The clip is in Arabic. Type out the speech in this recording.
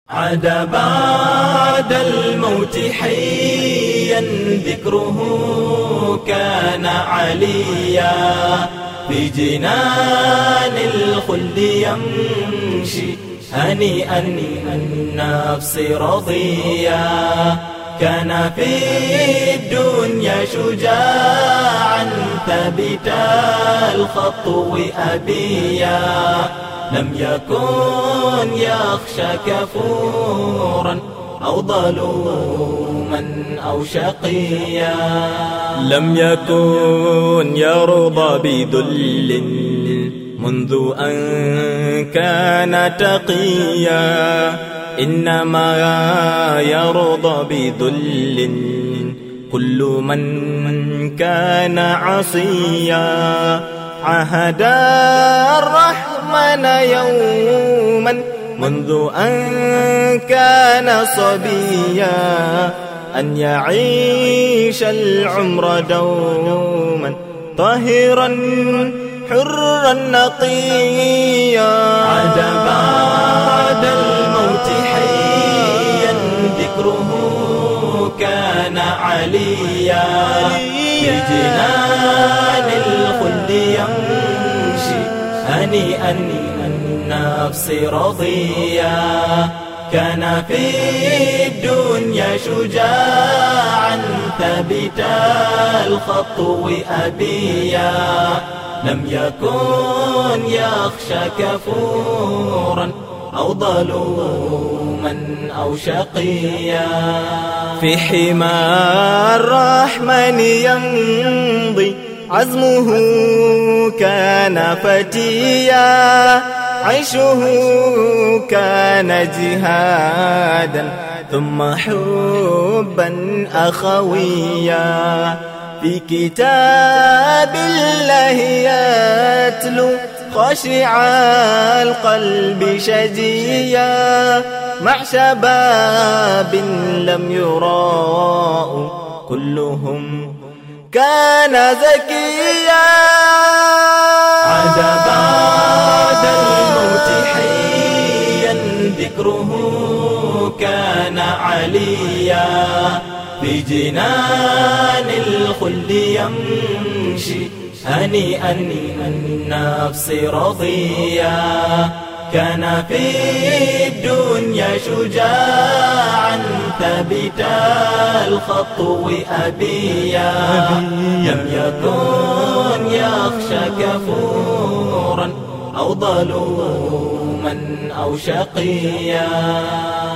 عاد بعد الموت حيا ذكره كان عليا في جنان الخلد يمشي هنيئا النفس رضيا كان في الدنيا شجاعا ثابت الخطو أبيا لم يكن يخشى كفورا أو ظلوما أو شقيا لم يكن يرضى بذل منذ أن كان تقيا إنما يرضى بذل كل من كان عصيا عهد الرحمن يوما منذ أن كان صبيا أن يعيش العمر دوما طاهرا حرا نقيا عاد بعد الموت حيا ذكره كان عليا في جنان الخلد يمشي هنيئا النفس رضيا كان في الدنيا شجاعا ثابت الخطو أبيا لم يكن يخشى كفورا أو ظلوما أو شقيا في حمى الرحمن يمضي عزمه كان فتيا عيشه كان جهادا ثم حبا أخويا في كتاب الله يتلو خاشع القلب شجيا مع شباب لم يراء كلهم كان زكيا عاد بعد الموت حيا ذكره كان عليا في جنان الخلد يمشي هنيئا النفس رضيا كان في الدنيا شجاعا ثابت الخطو أبيا لم يكن يخشى كفورا أو ظلوما أو شقيا